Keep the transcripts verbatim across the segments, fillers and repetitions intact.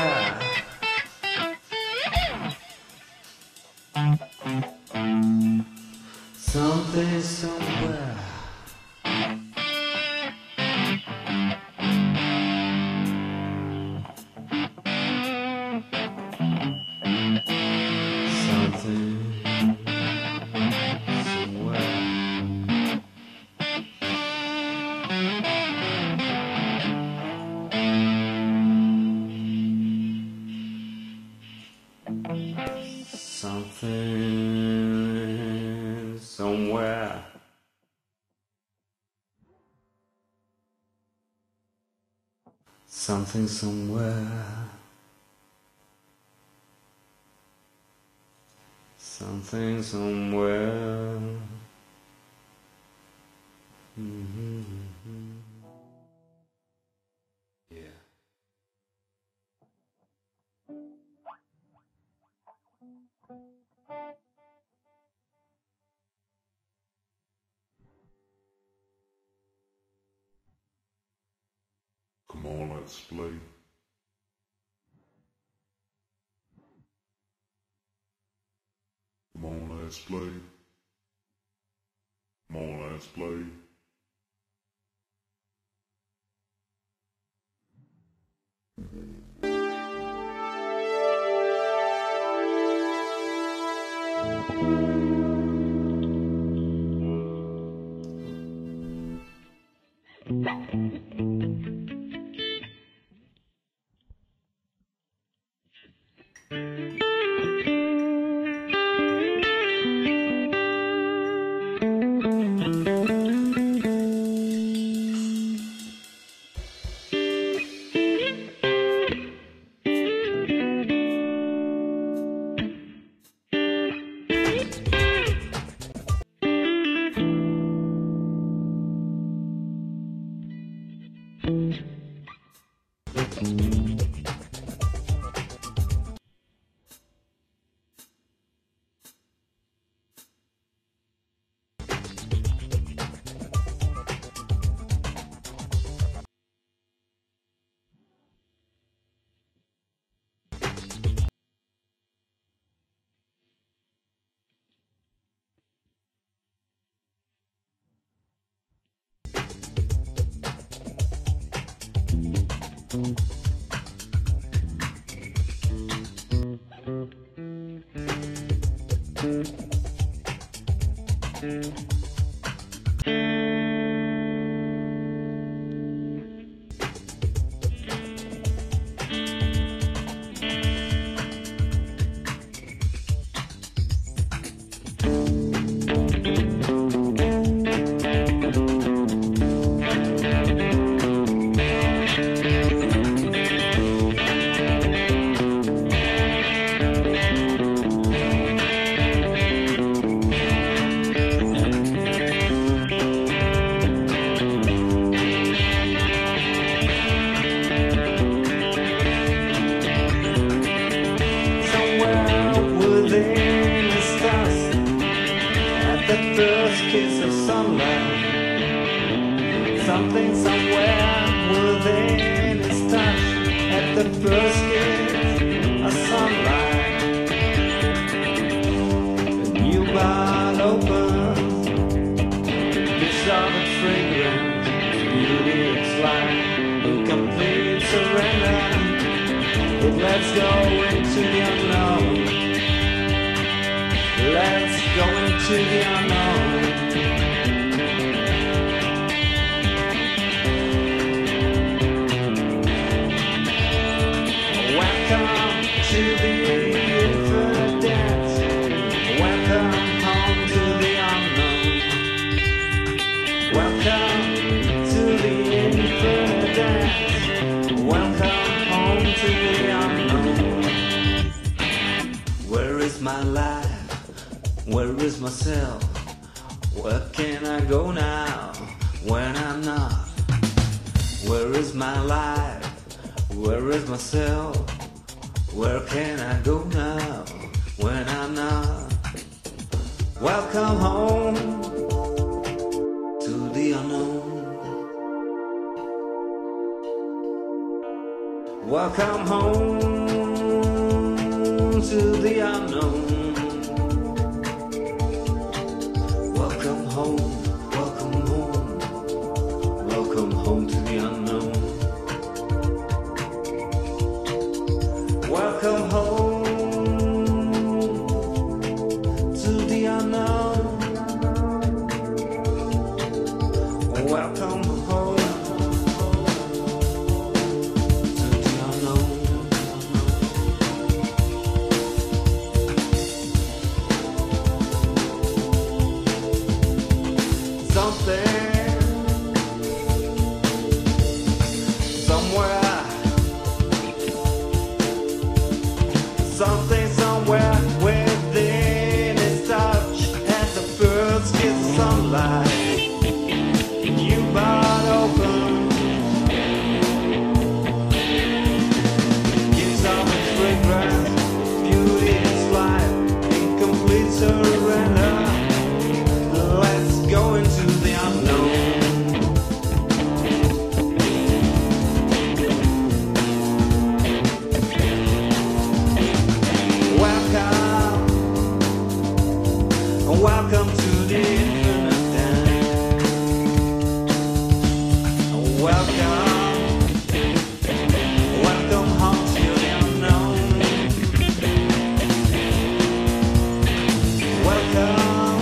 somewhere. Something somewhere. Something somewhere. Something somewhere. Something somewhere. Something somewhere. Mm-hmm. Yeah. Come on, let's play. Come on, let's play. Come on, let's play. The first kiss of sunlight. Something somewhere within its touch. At the first kiss of sunlight, the new bud opens. It's all the fragrance, beauty, it's like incomplete surrender. It lets go into the unknown. Let's go into the unknown. Welcome to the infinite depths. Welcome home to the unknown. Welcome to the infinite depths. Welcome home to the unknown. Where is my life? Where is myself? Where can I go now when I'm not? Where is my life? Where is myself? Where can I go now when I'm not? Welcome home to the unknown. Welcome home to the unknown. Welcome home, welcome home, welcome home to the unknown. Welcome home to the unknown. Welcome home to the unknown. Something, somewhere, something somewhere within its touch as the first kiss of sunlight. You bought open, gives off its fragrance, beauty is life, incomplete surrender. Let's go into the unknown. Welcome, welcome to the infinite dance. Welcome, welcome home to the unknown. Welcome,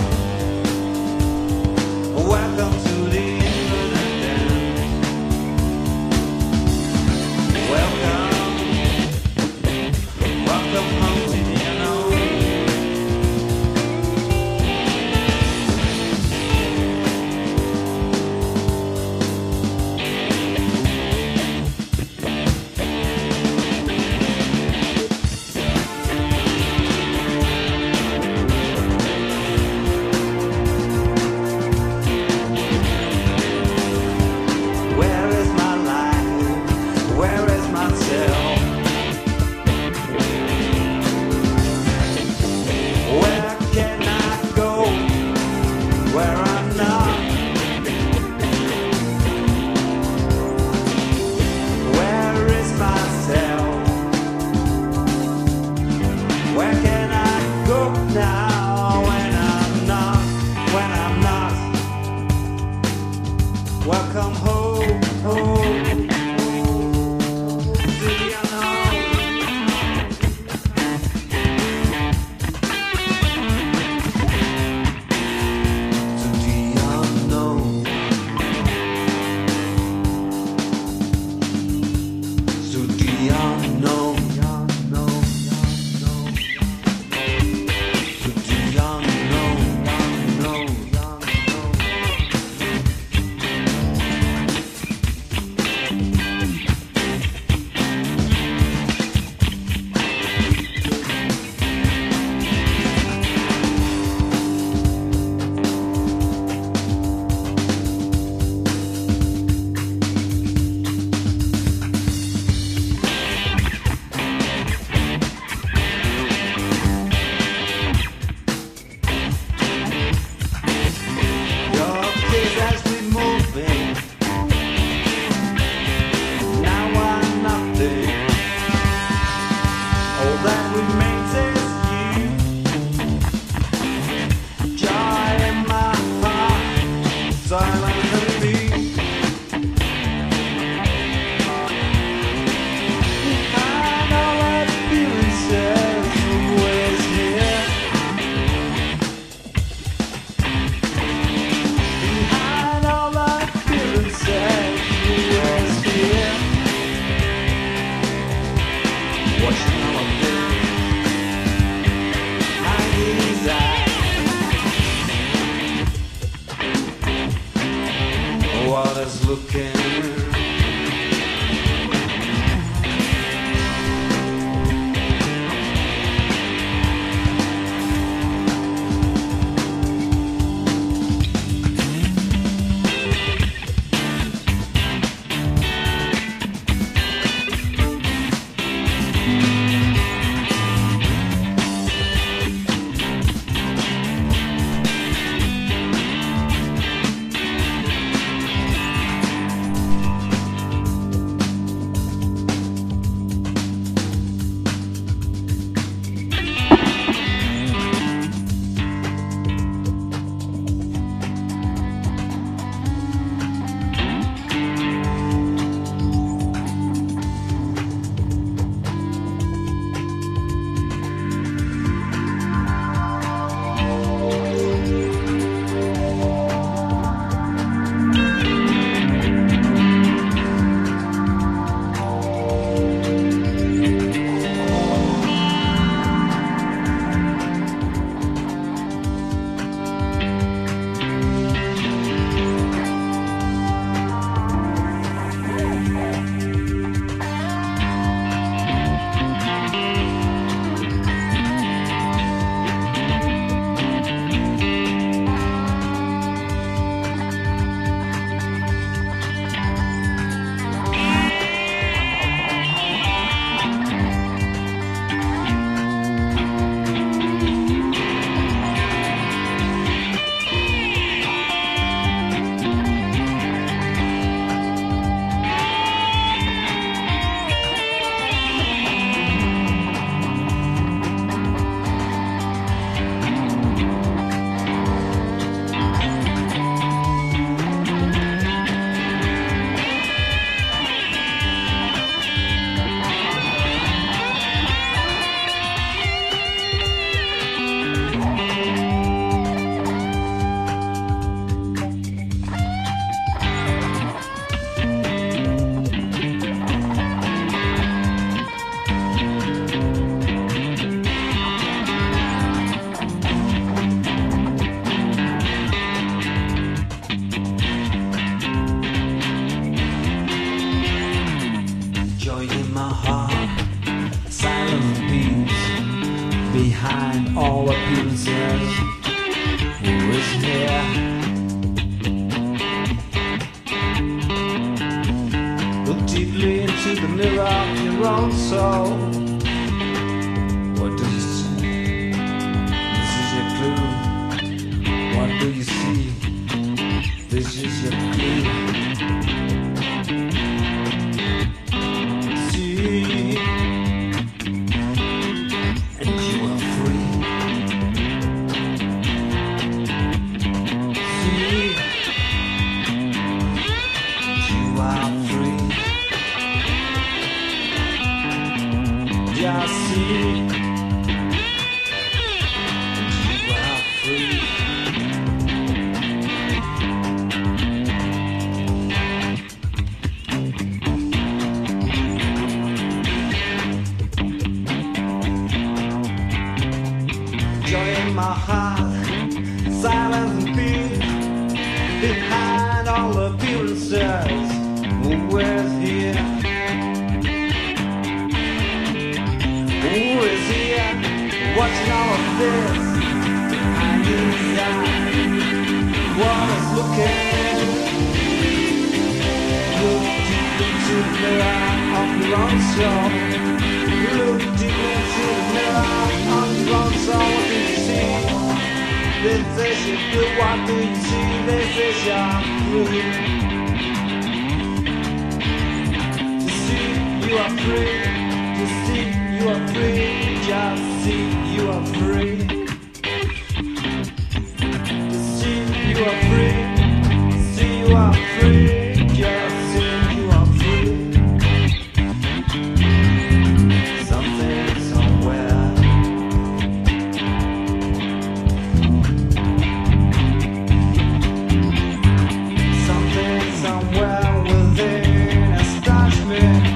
welcome to the infinite dance. Welcome, welcome home to the unknown. Where is my life? Where is myself? Where can I go? Where I'm not? Where is myself? Where can I go now when I'm not? When I'm not? Welcome home, home to the unknown. To the unknown. To the unknown. To the unknown. Your kids as we moving. Now I'm nothing. All that remains is you. Joy in my heart, silently. Behind all that feeling says who is here. Behind all that feeling says who is here. Watching all of this, behind these eyes. What is looking? behind all appearances. Who is here? Look deeply into the mirror of your own soul. What do you see? This is your clue. What do you see? This is your clue. See, and you are free. See, you are free. Just see, you are free. Joy in my heart, silence and peace. Behind all appearances, who is here? Who is here? Watching all of this behind his eyes. What is looking? Look deep into the mirror of your own soul. Look deep into the mirror of your own soul. What do you see? This is your blue. What do you see? This is your blue. You see, you are free. You see, you are free. Just see, you are free. You see, you are free. See, you are free. Just see, you are free. Something somewhere. Something somewhere within astonishment.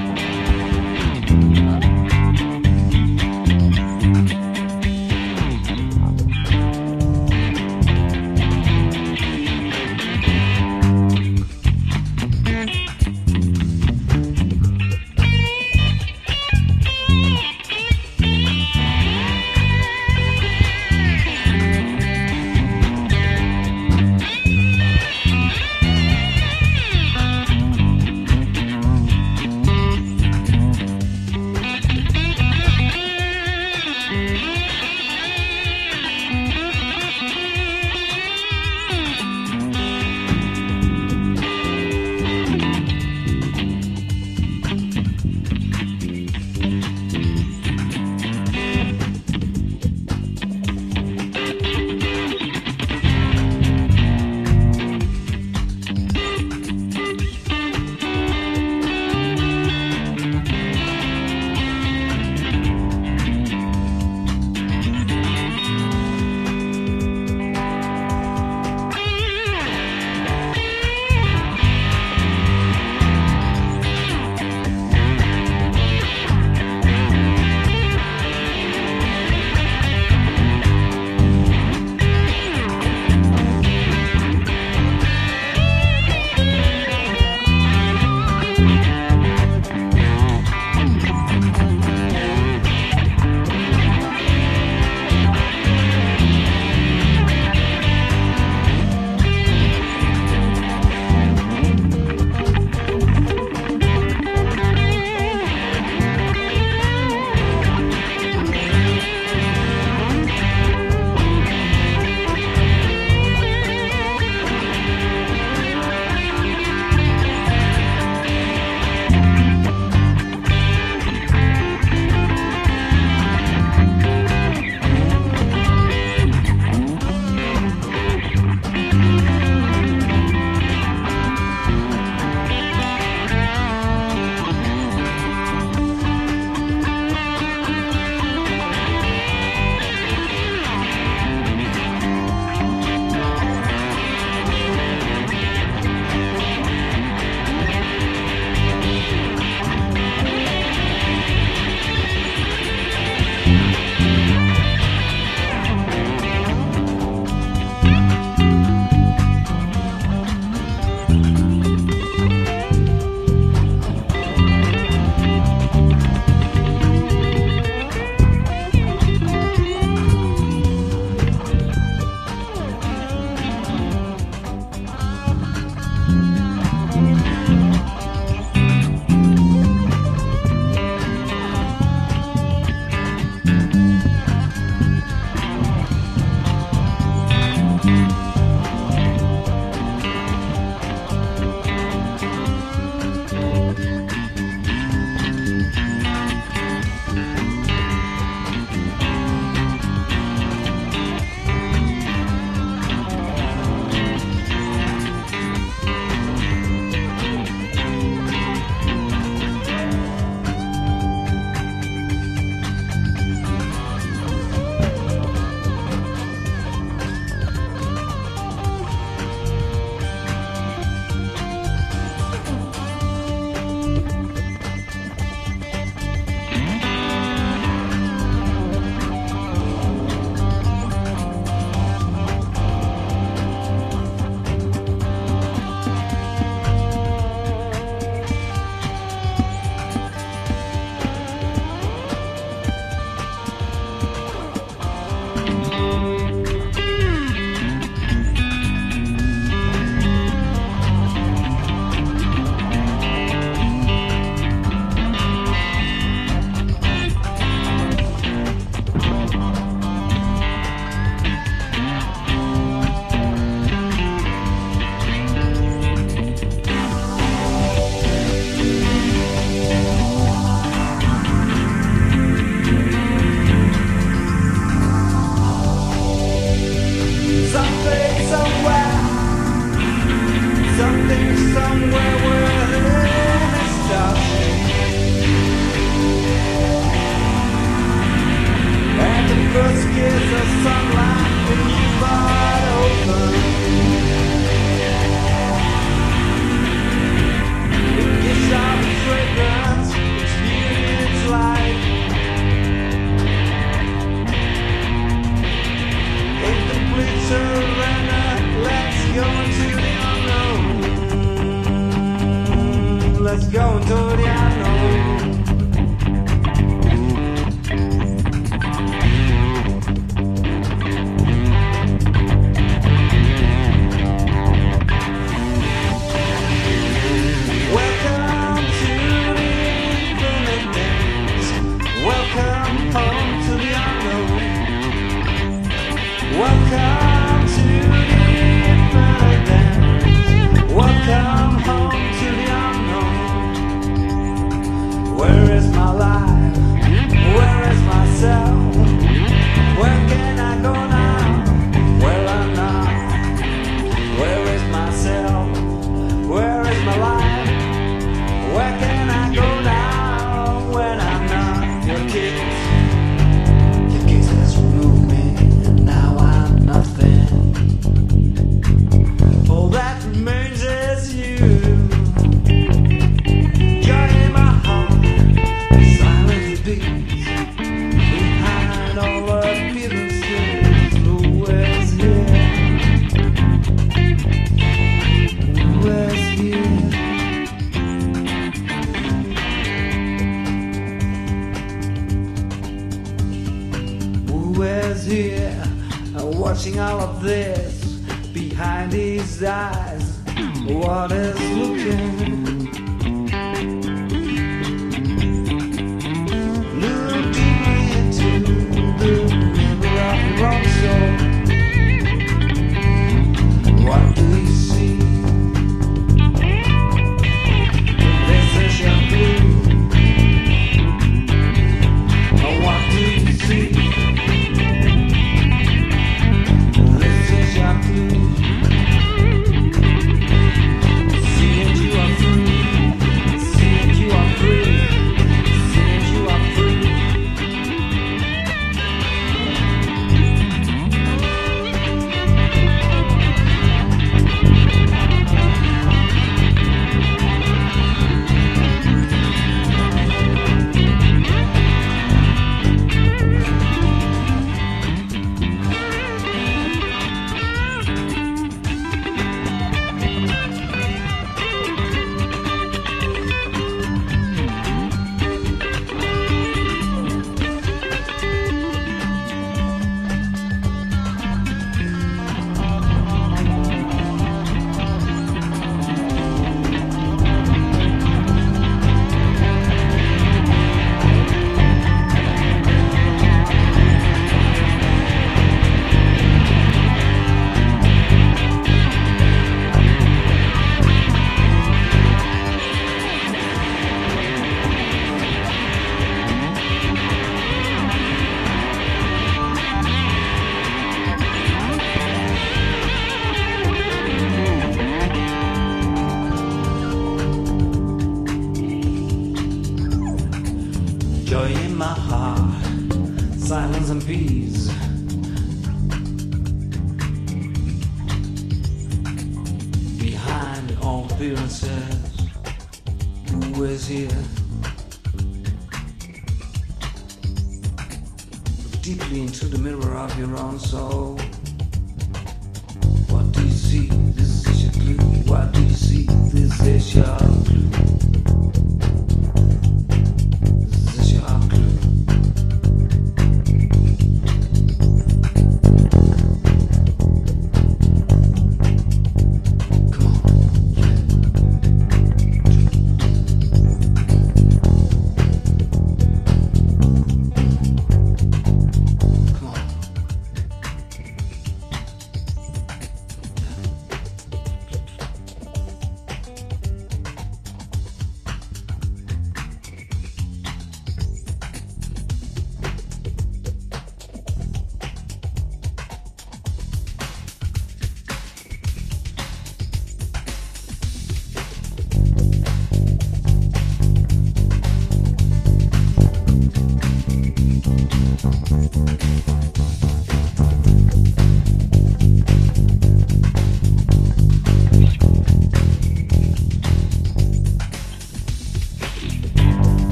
First kiss of sunlight when you bought open. It gives out the fragrance, its beauty, its light. Incomplete surrender, let's go into the unknown. Let's go into the unknown. Welcome to the infinite dance. Welcome home to the unknown. Where is my life? Where is myself? Where can I go now? Well, I'm not. Where is myself? Where is my life? Where can I go now when I'm not? Your kiss, your kiss has removed me. Nothing. All that remains is you. Joy in my heart, silence beats behind all appearances. Who is here? Who is here? Who is here? Watching all of this behind his eyes, what is looking? Look deeply into the mirror of your own soul. What do you see? This is your clue. What do you see? Joy in my heart, silence and peace. Behind all appearances, who is here? Look deeply into the mirror of your own soul. What do you see? This is your clue. What do you see? This is your clue.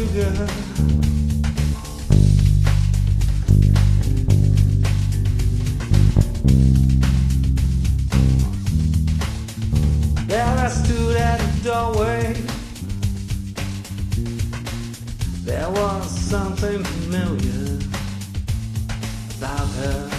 sugar. There I stood at the doorway. There was something familiar about her.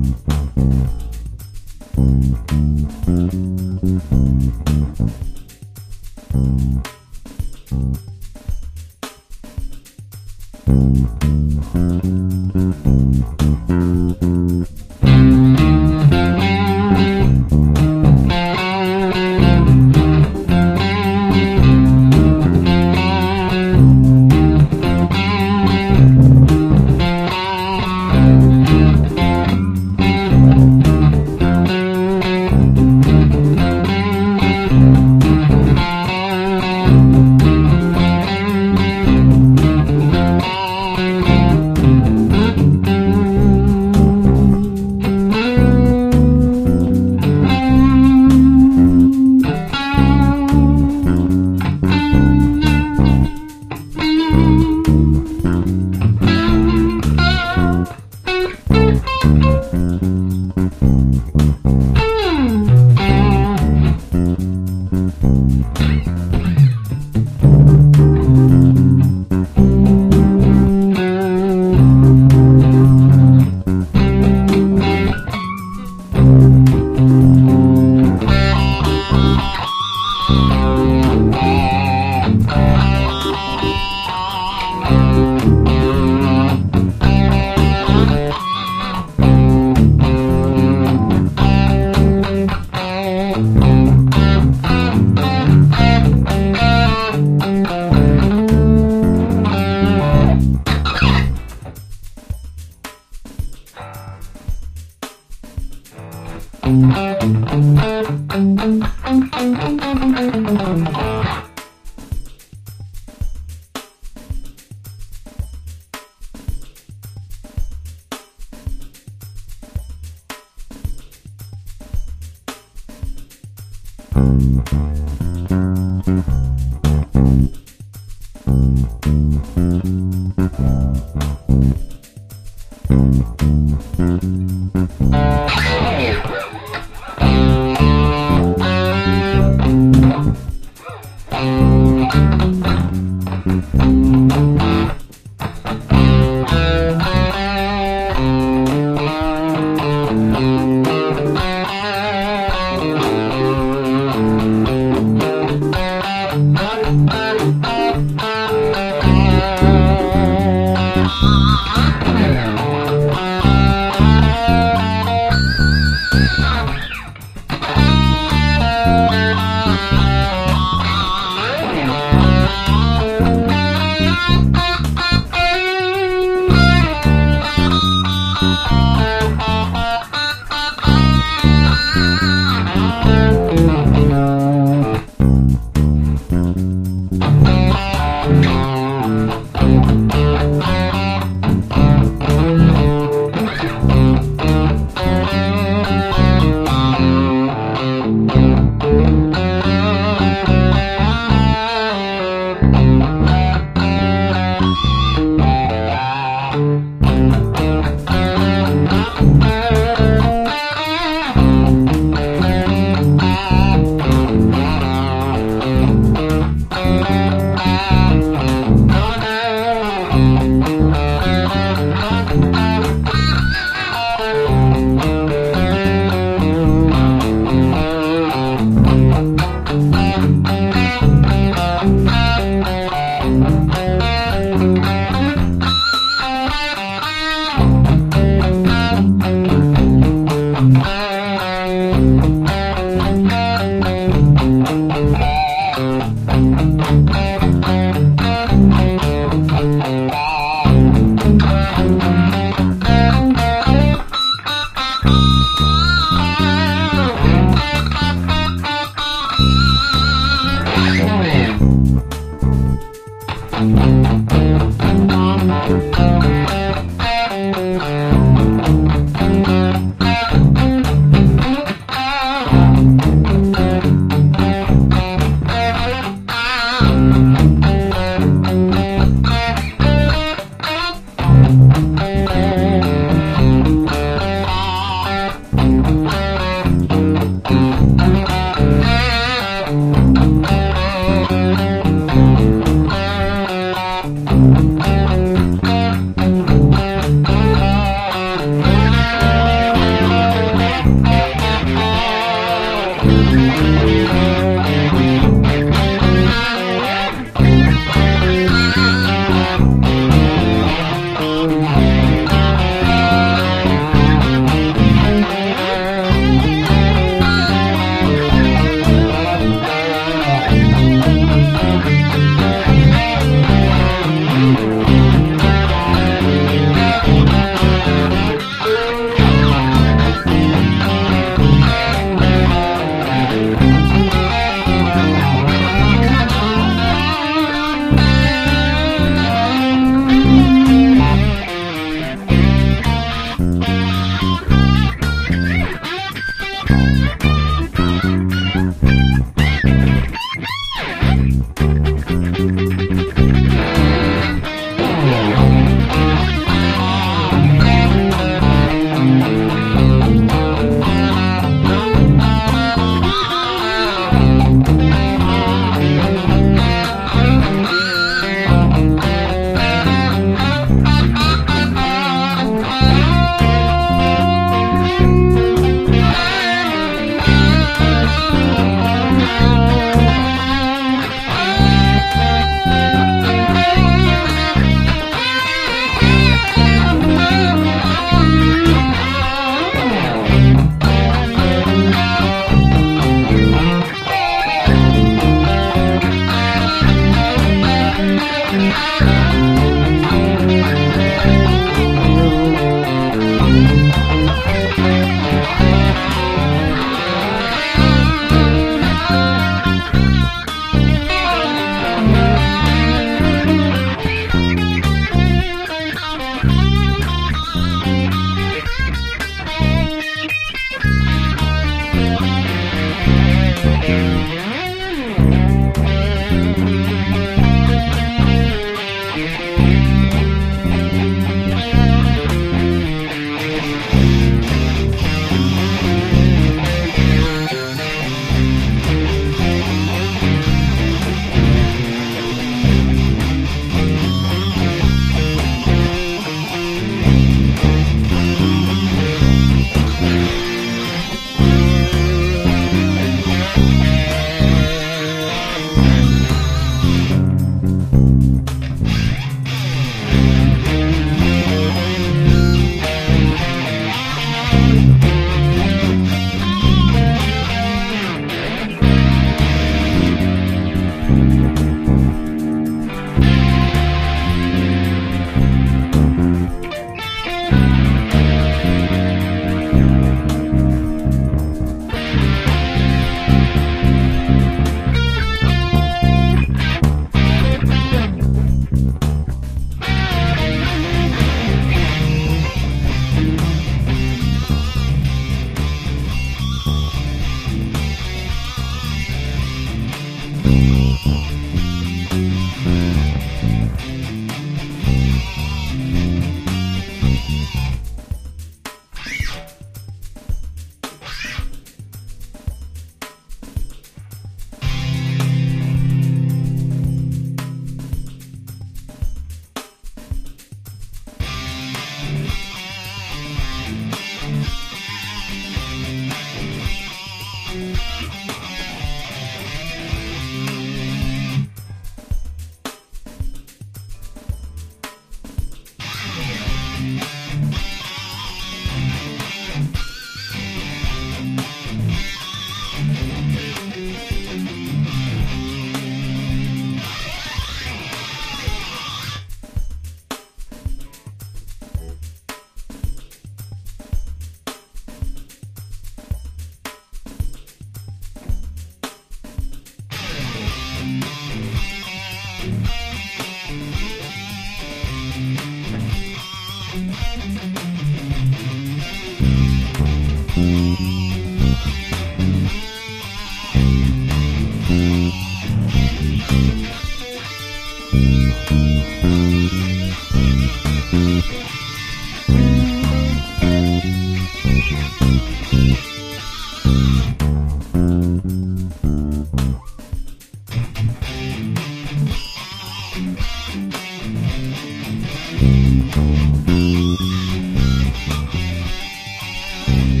Thank